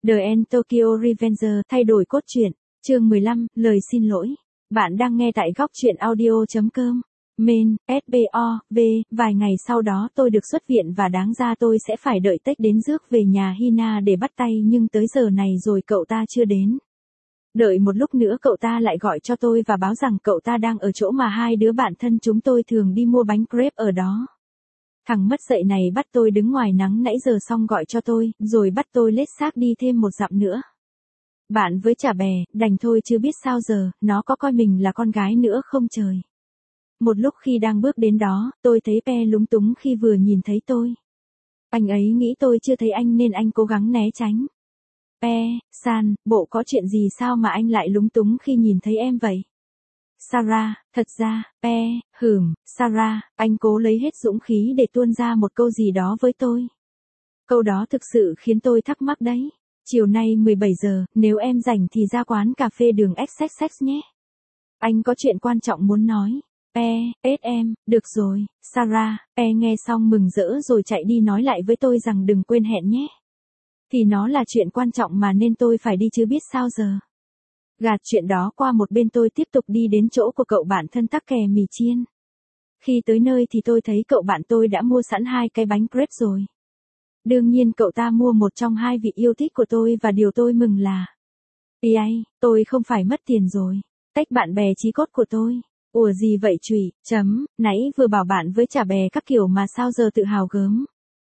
The End Tokyo Revenger thay đổi cốt truyện, chương 15, lời xin lỗi. Bạn đang nghe tại góc truyện audio.com. Main, SBO, vài ngày sau đó tôi được xuất viện và đáng ra tôi sẽ phải đợi Tech đến rước về nhà Hina để bắt tay nhưng tới giờ này rồi cậu ta chưa đến. Đợi một lúc nữa cậu ta lại gọi cho tôi và báo rằng cậu ta đang ở chỗ mà hai đứa bạn thân chúng tôi thường đi mua bánh crepe ở đó. Thằng mất dạy này bắt tôi đứng ngoài nắng nãy giờ xong gọi cho tôi, rồi bắt tôi lết xác đi thêm một dặm nữa. Bạn với chả bè, đành thôi chứ biết sao giờ, nó có coi mình là con gái nữa không trời. Một lúc khi đang bước đến đó, tôi thấy Pe lúng túng khi vừa nhìn thấy tôi. Anh ấy nghĩ tôi chưa thấy anh nên anh cố gắng né tránh. Pe, San, bộ có chuyện gì sao mà anh lại lúng túng khi nhìn thấy em vậy? Sarah, thật ra, Pe, Sarah, anh cố lấy hết dũng khí để tuôn ra một câu gì đó với tôi. Câu đó thực sự khiến tôi thắc mắc đấy. Chiều nay 17 giờ, nếu em rảnh thì ra quán cà phê đường XXX nhé. Anh có chuyện quan trọng muốn nói. Pe, em, được rồi, Sarah, Pe nghe xong mừng rỡ rồi chạy đi nói lại với tôi rằng đừng quên hẹn nhé. Thì nó là chuyện quan trọng mà nên tôi phải đi chứ biết sao giờ. Gạt chuyện đó qua một bên tôi tiếp tục đi đến chỗ của cậu bạn thân tắc kè mì chiên. Khi tới nơi thì tôi thấy cậu bạn tôi đã mua sẵn 2 cái bánh crepe rồi. Đương nhiên cậu ta mua một trong 2 vị yêu thích của tôi và điều tôi mừng là tôi không phải mất tiền rồi. Tách bạn bè chí cốt của tôi. Ủa gì vậy chủy, nãy vừa bảo bạn với chả bè các kiểu mà sao giờ tự hào gớm.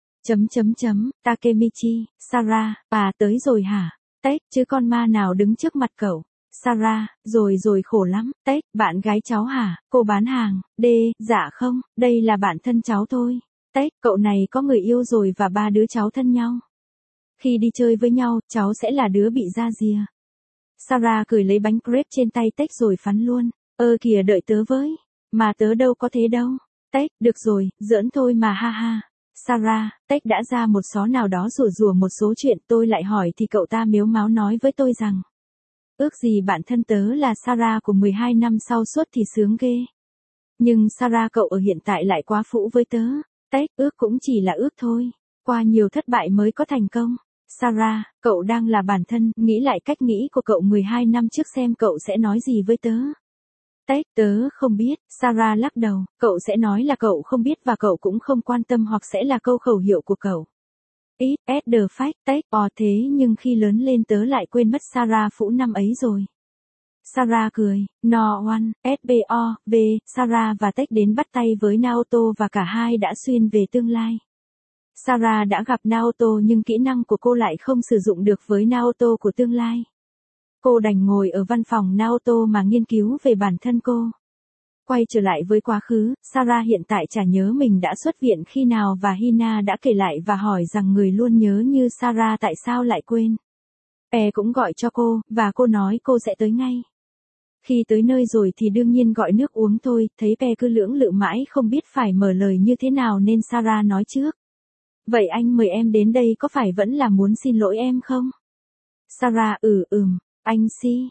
Takemichi, Sarah, bà tới rồi hả? Tách, chứ con ma nào đứng trước mặt cậu. Sarah, rồi khổ lắm. Tách, bạn gái cháu hả? Cô bán hàng, dạ không, đây là bạn thân cháu thôi. Tách, cậu này có người yêu rồi và 3 đứa cháu thân nhau. Khi đi chơi với nhau, cháu sẽ là đứa bị ra rìa. Sarah cười lấy bánh crepe trên tay Tách rồi phắn luôn. Kìa đợi tớ với. Mà tớ đâu có thế đâu. Tách, được rồi, giỡn thôi mà ha ha. Sarah, Tech đã ra một xó nào đó rủa một số chuyện tôi lại hỏi thì cậu ta mếu máo nói với tôi rằng. Ước gì bạn thân tớ là Sarah của 12 năm sau suốt thì sướng ghê. Nhưng Sarah cậu ở hiện tại lại quá phũ với tớ. Tech, ước cũng chỉ là ước thôi. Qua nhiều thất bại mới có thành công. Sarah, cậu đang là bản thân, nghĩ lại cách nghĩ của cậu 12 năm trước xem cậu sẽ nói gì với tớ. Tech, tớ không biết, Sarah lắc đầu, cậu sẽ nói là cậu không biết và cậu cũng không quan tâm hoặc sẽ là câu khẩu hiệu của cậu. It's the fact, Tech, thế nhưng khi lớn lên tớ lại quên mất Sarah phũ năm ấy rồi. Sarah cười, no one, SBO, Sarah và Tech đến bắt tay với Naoto và cả hai đã xuyên về tương lai. Sarah đã gặp Naoto nhưng kỹ năng của cô lại không sử dụng được với Naoto của tương lai. Cô đành ngồi ở văn phòng Naoto mà nghiên cứu về bản thân cô. Quay trở lại với quá khứ, Sarah hiện tại chả nhớ mình đã xuất viện khi nào và Hina đã kể lại và hỏi rằng người luôn nhớ như Sarah tại sao lại quên. Pe cũng gọi cho cô, và cô nói cô sẽ tới ngay. Khi tới nơi rồi thì đương nhiên gọi nước uống thôi, thấy Pe cứ lưỡng lự mãi không biết phải mở lời như thế nào nên Sarah nói trước. Vậy anh mời em đến đây có phải vẫn là muốn xin lỗi em không? Sarah anh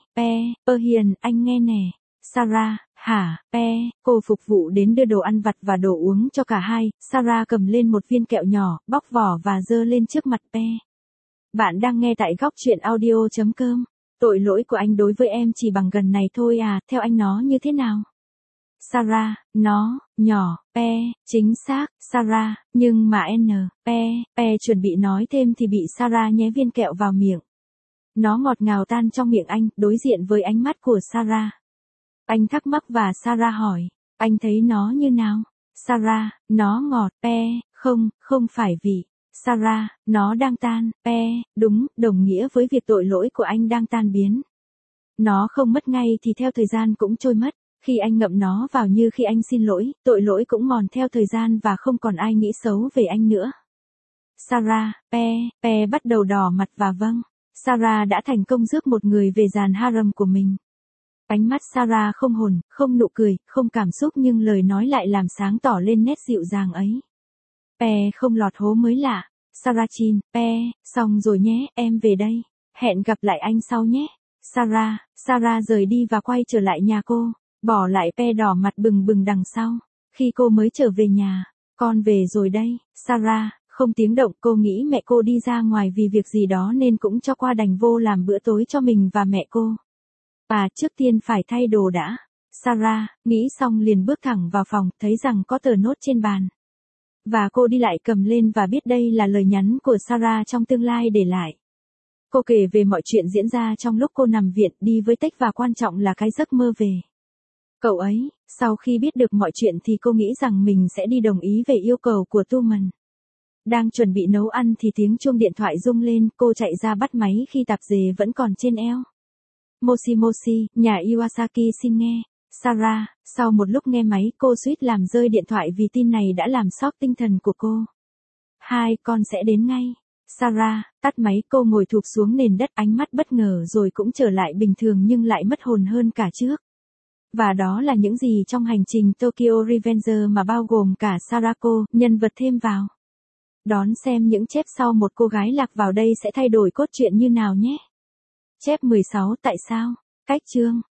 Pe, hiền, anh nghe nè. Sarah, hả, Pe, cô phục vụ đến đưa đồ ăn vặt và đồ uống cho cả hai. Sarah cầm lên một viên kẹo nhỏ, bóc vỏ và dơ lên trước mặt Pe. Bạn đang nghe tại góc truyện audio.com. Tội lỗi của anh đối với em chỉ bằng gần này thôi à, theo anh nó như thế nào? Sarah, nó, nhỏ, Pe, chính xác, Sarah, nhưng mà Pe chuẩn bị nói thêm thì bị Sarah nhé viên kẹo vào miệng. Nó ngọt ngào tan trong miệng anh, đối diện với ánh mắt của Sarah. Anh thắc mắc và Sarah hỏi, anh thấy nó như nào? Sarah, nó ngọt, Pe, không phải vị. Sarah, nó đang tan, Pe, đúng, đồng nghĩa với việc tội lỗi của anh đang tan biến. Nó không mất ngay thì theo thời gian cũng trôi mất, khi anh ngậm nó vào như khi anh xin lỗi, tội lỗi cũng mòn theo thời gian và không còn ai nghĩ xấu về anh nữa. Sarah, Pe bắt đầu đỏ mặt và vâng. Sarah đã thành công rước một người về dàn harem của mình. Ánh mắt Sarah không hồn, không nụ cười, không cảm xúc nhưng lời nói lại làm sáng tỏ lên nét dịu dàng ấy. Pe không lọt hố mới lạ. Sarah chin, Pe, xong rồi nhé, em về đây. Hẹn gặp lại anh sau nhé. Sarah rời đi và quay trở lại nhà cô, bỏ lại Pe đỏ mặt bừng bừng đằng sau. Khi cô mới trở về nhà, con về rồi đây. Sarah, Không tiếng động, cô nghĩ mẹ cô đi ra ngoài vì việc gì đó nên cũng cho qua đành vô làm bữa tối cho mình và mẹ cô. Trước tiên phải thay đồ đã. Sarah nghĩ xong liền bước thẳng vào phòng, thấy rằng có tờ nốt trên bàn. Và cô đi lại cầm lên và biết đây là lời nhắn của Sarah trong tương lai để lại. Cô kể về mọi chuyện diễn ra trong lúc cô nằm viện đi với Tech và quan trọng là cái giấc mơ về cậu ấy. Sau khi biết được mọi chuyện thì cô nghĩ rằng mình sẽ đi đồng ý về yêu cầu của Tuman. Đang chuẩn bị nấu ăn thì tiếng chuông điện thoại rung lên, cô chạy ra bắt máy khi tạp dề vẫn còn trên eo. Moshi Moshi, nhà Iwasaki xin nghe. Sarah, sau một lúc nghe máy cô suýt làm rơi điện thoại vì tin này đã làm sốc tinh thần của cô. Con sẽ đến ngay. Sarah, tắt máy, cô ngồi thụp xuống nền đất, ánh mắt bất ngờ rồi cũng trở lại bình thường nhưng lại mất hồn hơn cả trước. Và đó là những gì trong hành trình Tokyo Revenger mà bao gồm cả Sarako, nhân vật thêm vào. Đón xem những chép sau một cô gái lạc vào đây sẽ thay đổi cốt truyện như nào nhé. Chép 16 tại sao? Cách chương